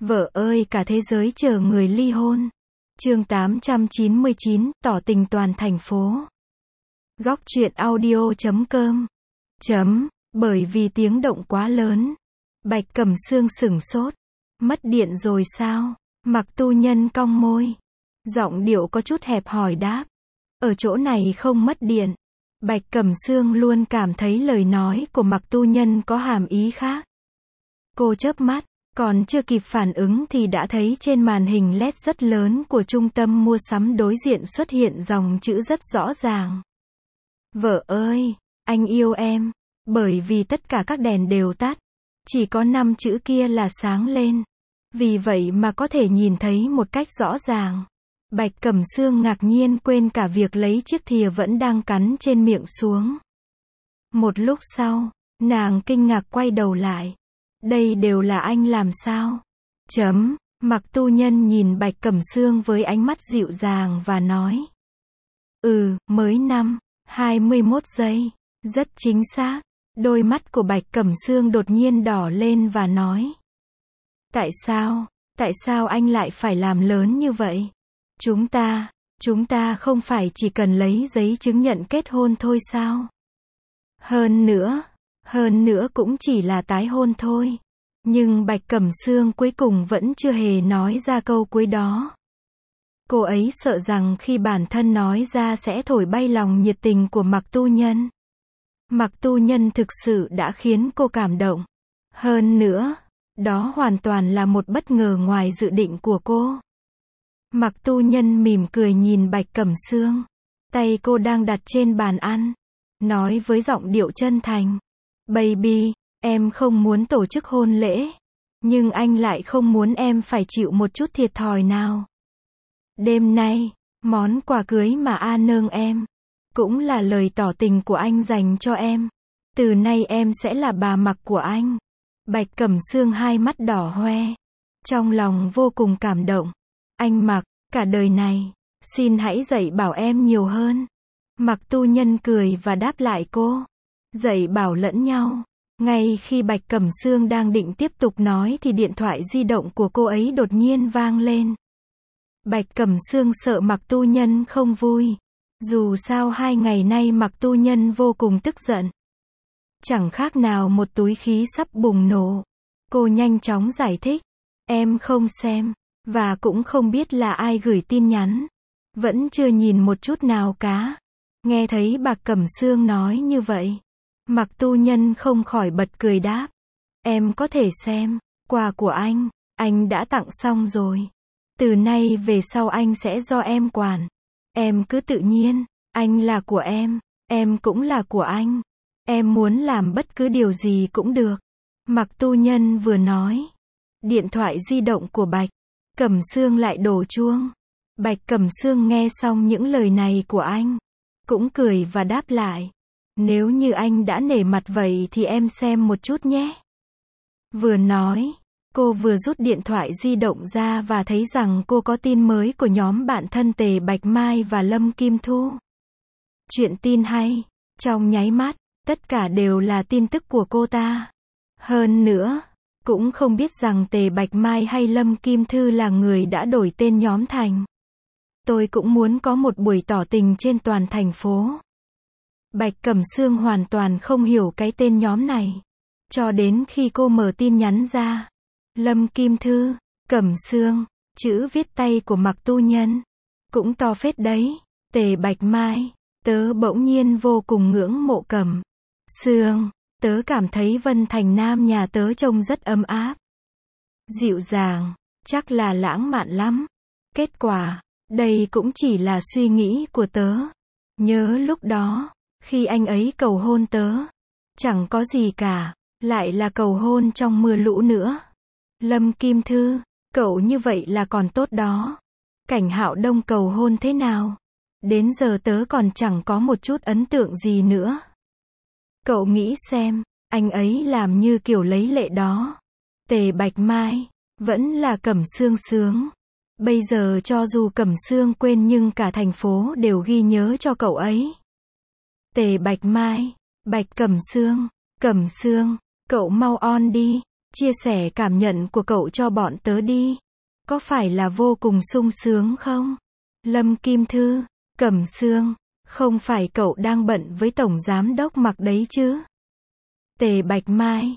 Vợ ơi cả thế giới chờ người ly hôn. Chương 899, tỏ tình toàn thành phố. Góc truyện audio.com. Bởi vì tiếng động quá lớn. Bạch Cẩm Sương sửng sốt. Mất điện rồi sao? Mặc Tu Nhân cong môi. Giọng điệu có chút hẹp hòi đáp. Ở chỗ này không mất điện. Bạch Cẩm Sương luôn cảm thấy lời nói của Mặc Tu Nhân có hàm ý khác. Cô chớp mắt, còn chưa kịp phản ứng thì đã thấy trên màn hình LED rất lớn của trung tâm mua sắm đối diện xuất hiện dòng chữ rất rõ ràng. Vợ ơi, anh yêu em. Bởi vì tất cả các đèn đều tắt. Chỉ có 5 chữ kia là sáng lên. Vì vậy mà có thể nhìn thấy một cách rõ ràng. Bạch Cẩm Sương ngạc nhiên quên cả việc lấy chiếc thìa vẫn đang cắn trên miệng xuống. Một lúc sau, nàng kinh ngạc quay đầu lại. Đây đều là anh làm sao? Mặc Tu Nhân nhìn Bạch Cẩm Sương với ánh mắt dịu dàng và nói. Mới 21 giây. Rất chính xác. Đôi mắt của Bạch Cẩm Sương đột nhiên đỏ lên và nói. Tại sao anh lại phải làm lớn như vậy? Chúng ta không phải chỉ cần lấy giấy chứng nhận kết hôn thôi sao? Hơn nữa cũng chỉ là tái hôn thôi. Nhưng Bạch Cẩm Sương cuối cùng vẫn chưa hề nói ra câu cuối đó. Cô ấy sợ rằng khi bản thân nói ra sẽ thổi bay lòng nhiệt tình của Mặc Tu Nhân. Mặc Tu Nhân thực sự đã khiến cô cảm động. Hơn nữa, đó hoàn toàn là một bất ngờ ngoài dự định của cô. Mặc Tu Nhân mỉm cười nhìn Bạch Cẩm Sương. Tay cô đang đặt trên bàn ăn. Nói với giọng điệu chân thành. Baby, em không muốn tổ chức hôn lễ. Nhưng anh lại không muốn em phải chịu một chút thiệt thòi nào. Đêm nay, món quà cưới mà A nương em. Cũng là lời tỏ tình của anh dành cho em. Từ nay em sẽ là bà Mặc của anh. Bạch Cẩm Sương hai mắt đỏ hoe. Trong lòng vô cùng cảm động. Anh Mặc, cả đời này, xin hãy dạy bảo em nhiều hơn. Mặc Tu Nhân cười và đáp lại cô. Dạy bảo lẫn nhau. Ngay khi Bạch Cẩm Sương đang định tiếp tục nói thì điện thoại di động của cô ấy đột nhiên vang lên. Bạch Cẩm Sương sợ Mặc Tu Nhân không vui. Dù sao 2 ngày nay Mặc Tu Nhân vô cùng tức giận. Chẳng khác nào một túi khí sắp bùng nổ. Cô nhanh chóng giải thích. Em không xem. Và cũng không biết là ai gửi tin nhắn. Vẫn chưa nhìn một chút nào cả. Nghe thấy Bạch Cẩm Sương nói như vậy. Mặc Tu Nhân không khỏi bật cười đáp. Em có thể xem. Quà của anh đã tặng xong rồi. Từ nay về sau anh sẽ do em quản. Em cứ tự nhiên. Anh là của em cũng là của anh. Em muốn làm bất cứ điều gì cũng được. Mặc Tu Nhân vừa nói. Điện thoại di động của Bạch Cẩm Sương lại đổ chuông. Bạch Cẩm Sương nghe xong những lời này của anh. Cũng cười và đáp lại. Nếu như anh đã nể mặt vậy thì em xem một chút nhé. Vừa nói, cô vừa rút điện thoại di động ra và thấy rằng cô có tin mới của nhóm bạn thân Tề Bạch Mai và Lâm Kim Thu. Chuyện tin hay. Trong nháy mắt, tất cả đều là tin tức của cô ta. Hơn nữa, cũng không biết rằng Tề Bạch Mai hay Lâm Kim Thư là người đã đổi tên nhóm thành. Tôi cũng muốn có một buổi tỏ tình trên toàn thành phố. Bạch Cẩm Sương hoàn toàn không hiểu cái tên nhóm này. Cho đến khi cô mở tin nhắn ra. Lâm Kim Thư, Cẩm Sương, chữ viết tay của Mặc Tu Nhân. Cũng to phết đấy. Tề Bạch Mai, tớ bỗng nhiên vô cùng ngưỡng mộ Cẩm Sương. Tớ cảm thấy Vân Thành Nam nhà tớ trông rất ấm áp. Dịu dàng, chắc là lãng mạn lắm. Kết quả, đây cũng chỉ là suy nghĩ của tớ. Nhớ lúc đó, khi anh ấy cầu hôn tớ. Chẳng có gì cả, lại là cầu hôn trong mưa lũ nữa. Lâm Kim Thư, cậu như vậy là còn tốt đó. Cảnh Hạo Đông cầu hôn thế nào? Đến giờ tớ còn chẳng có một chút ấn tượng gì nữa. Cậu nghĩ xem, anh ấy làm như kiểu lấy lệ đó. Tề Bạch Mai, vẫn là Cẩm Sương sướng. Bây giờ cho dù Cẩm Sương quên nhưng cả thành phố đều ghi nhớ cho cậu ấy. Tề Bạch Mai, Bạch Cẩm Sương, cậu mau on đi. Chia sẻ cảm nhận của cậu cho bọn tớ đi. Có phải là vô cùng sung sướng không? Lâm Kim Thư, Cẩm Sương, không phải cậu đang bận với Tổng Giám Đốc Mặc đấy chứ? Tề Bạch Mai,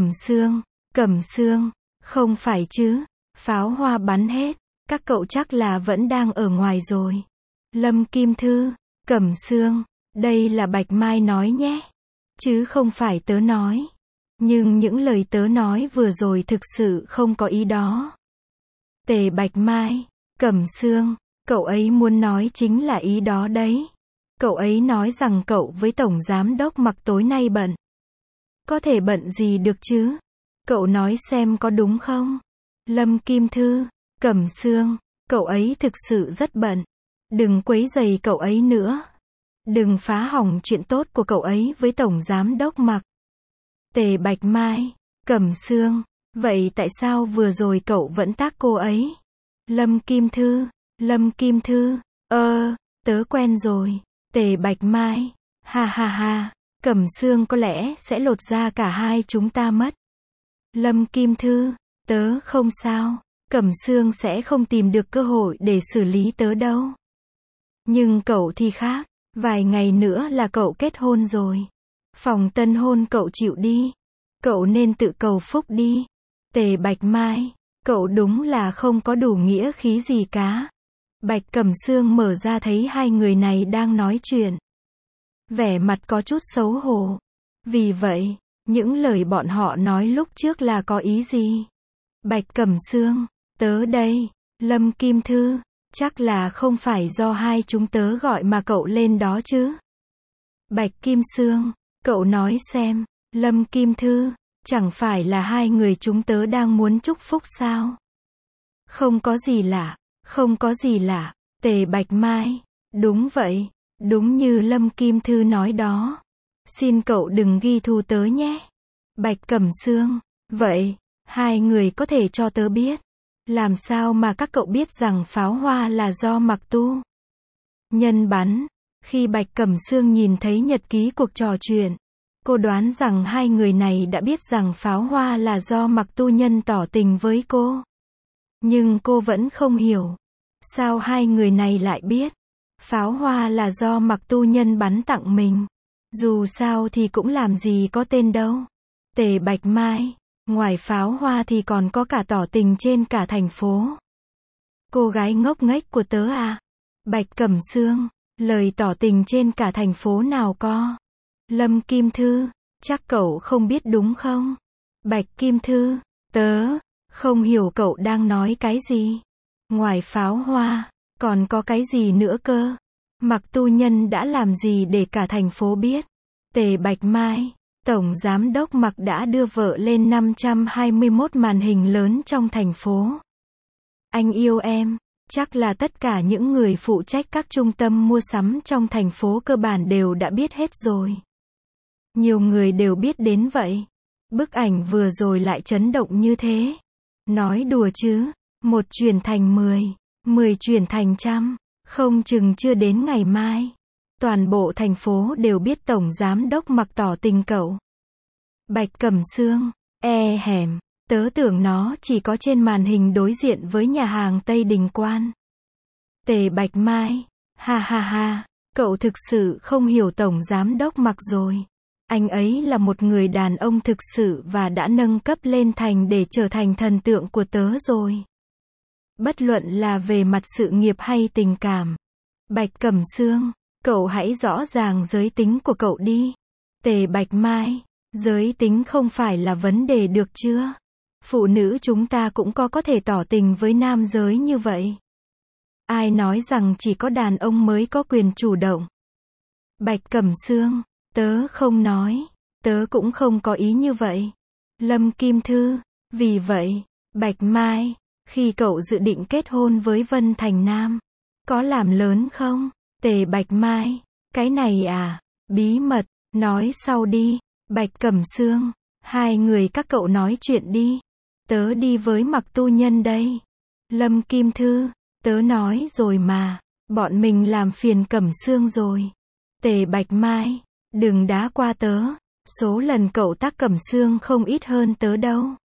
Cẩm Sương, không phải chứ, pháo hoa bắn hết, các cậu chắc là vẫn đang ở ngoài rồi. Lâm Kim Thư, Cẩm Sương, đây là Bạch Mai nói nhé, chứ không phải tớ nói. Nhưng những lời tớ nói vừa rồi thực sự không có ý đó. Tề Bạch Mai, Cẩm Sương, cậu ấy muốn nói chính là ý đó đấy. Cậu ấy nói rằng cậu với Tổng Giám Đốc Mặc tối nay bận. Có thể bận gì được chứ? Cậu nói xem có đúng không? Lâm Kim Thư, Cẩm Sương, cậu ấy thực sự rất bận. Đừng quấy rầy cậu ấy nữa. Đừng phá hỏng chuyện tốt của cậu ấy với Tổng Giám Đốc Mặc. Tề Bạch Mai, Cẩm Sương, vậy tại sao vừa rồi cậu vẫn tác cô ấy? Lâm Kim Thư, tớ quen rồi. Tề Bạch Mai, ha ha ha, Cẩm Sương có lẽ sẽ lột da cả hai chúng ta mất. Lâm Kim Thư, tớ không sao, Cẩm Sương sẽ không tìm được cơ hội để xử lý tớ đâu. Nhưng cậu thì khác, vài ngày nữa là cậu kết hôn rồi. Phòng tân hôn cậu chịu đi. Cậu nên tự cầu phúc đi. Tề Bạch Mai, cậu đúng là không có đủ nghĩa khí gì cả. Bạch Cẩm Sương mở ra thấy hai người này đang nói chuyện. Vẻ mặt có chút xấu hổ. Vì vậy, những lời bọn họ nói lúc trước là có ý gì? Bạch Cẩm Sương, tớ đây. Lâm Kim Thư, chắc là không phải do hai chúng tớ gọi mà cậu lên đó chứ? Bạch Kim Sương, cậu nói xem. Lâm Kim Thư, chẳng phải là hai người chúng tớ đang muốn chúc phúc sao? Không có gì lạ, không có gì lạ. Tề Bạch Mai, đúng vậy, đúng như Lâm Kim Thư nói đó. Xin cậu đừng ghi thu tớ nhé. Bạch Cẩm Sương, vậy, hai người có thể cho tớ biết. Làm sao mà các cậu biết rằng pháo hoa là do Mặc Tu Nhân bắn? Khi Bạch Cẩm Sương nhìn thấy nhật ký cuộc trò chuyện, cô đoán rằng hai người này đã biết rằng pháo hoa là do Mặc Tu Nhân tỏ tình với cô. Nhưng cô vẫn không hiểu. Sao hai người này lại biết? Pháo hoa là do Mặc Tu Nhân bắn tặng mình. Dù sao thì cũng làm gì có tên đâu. Tề Bạch Mai, ngoài pháo hoa thì còn có cả tỏ tình trên cả thành phố. Cô gái ngốc nghếch của tớ à? Bạch Cẩm Sương, lời tỏ tình trên cả thành phố nào có? Lâm Kim Thư, chắc cậu không biết đúng không? Bạch Kim Thư, tớ không hiểu cậu đang nói cái gì. Ngoài pháo hoa, còn có cái gì nữa cơ? Mặc Tu Nhân đã làm gì để cả thành phố biết? Tề Bạch Mai, Tổng Giám Đốc Mặc đã đưa vợ lên 521 màn hình lớn trong thành phố. Anh yêu em, chắc là tất cả những người phụ trách các trung tâm mua sắm trong thành phố cơ bản đều đã biết hết rồi. Nhiều người đều biết đến vậy. Bức ảnh vừa rồi lại chấn động như thế. Nói đùa chứ, 1 chuyển thành 10, 10 chuyển thành 100, không chừng chưa đến ngày mai. Toàn bộ thành phố đều biết Tổng Giám Đốc Mặc tỏ tình cậu. Bạch Cẩm Sương, hèm, tớ tưởng nó chỉ có trên màn hình đối diện với nhà hàng Tây Đình Quan. Tề Bạch Mai, ha ha ha, cậu thực sự không hiểu Tổng Giám Đốc Mặc rồi. Anh ấy là một người đàn ông thực sự và đã nâng cấp lên thành để trở thành thần tượng của tớ rồi. Bất luận là về mặt sự nghiệp hay tình cảm. Bạch Cẩm Sương, cậu hãy rõ ràng giới tính của cậu đi. Tề Bạch Mai, giới tính không phải là vấn đề được chưa? Phụ nữ chúng ta cũng có thể tỏ tình với nam giới như vậy. Ai nói rằng chỉ có đàn ông mới có quyền chủ động? Bạch Cẩm Sương, tớ không nói, tớ cũng không có ý như vậy. Lâm Kim Thư, vì vậy, Bạch Mai, khi cậu dự định kết hôn với Vân Thành Nam, có làm lớn không? Tề Bạch Mai, cái này à, bí mật, nói sau đi. Bạch Cẩm Sương, hai người các cậu nói chuyện đi. Tớ đi với Mặc Tu Nhân đây. Lâm Kim Thư, tớ nói rồi mà, bọn mình làm phiền Cẩm Sương rồi. Tề Bạch Mai, đừng đá qua tớ, số lần cậu tác Cẩm Sương không ít hơn tớ đâu.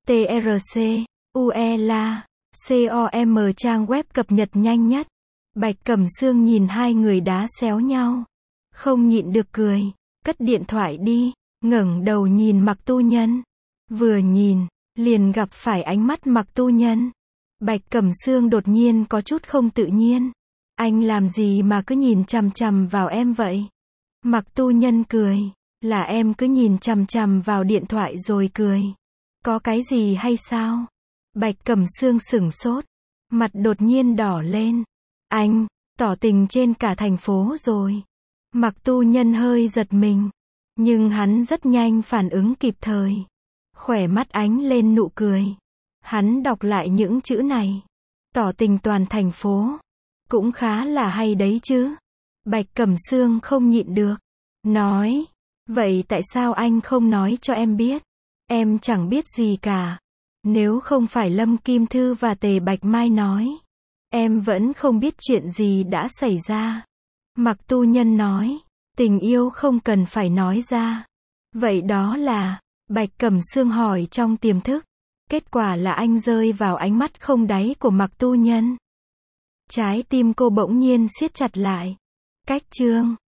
TRC, UELA, COM trang web cập nhật nhanh nhất. Bạch Cẩm Sương nhìn hai người đá xéo nhau. Không nhịn được cười. Cất điện thoại đi. Ngẩng đầu nhìn Mạc Tu Nhân. Vừa nhìn, liền gặp phải ánh mắt Mạc Tu Nhân. Bạch Cẩm Sương đột nhiên có chút không tự nhiên. Anh làm gì mà cứ nhìn chằm chằm vào em vậy? Mạc Tu Nhân cười. Là em cứ nhìn chằm chằm vào điện thoại rồi cười. Có cái gì hay sao? Bạch Cẩm Sương sửng sốt. Mặt đột nhiên đỏ lên. Anh, tỏ tình trên cả thành phố rồi. Mạc Tu Nhân hơi giật mình. Nhưng hắn rất nhanh phản ứng kịp thời. Khóe mắt ánh lên nụ cười. Hắn đọc lại những chữ này. Tỏ tình toàn thành phố. Cũng khá là hay đấy chứ. Bạch Cẩm Sương không nhịn được. Nói. Vậy tại sao anh không nói cho em biết? Em chẳng biết gì cả. Nếu không phải Lâm Kim Thư và Tề Bạch Mai nói, em vẫn không biết chuyện gì đã xảy ra. Mạc Tu Nhân nói. Tình yêu không cần phải nói ra. Vậy đó là, Bạch Cẩm Sương hỏi trong tiềm thức. Kết quả là anh rơi vào ánh mắt không đáy của Mạc Tu Nhân. Trái tim cô bỗng nhiên siết chặt lại. Cách chương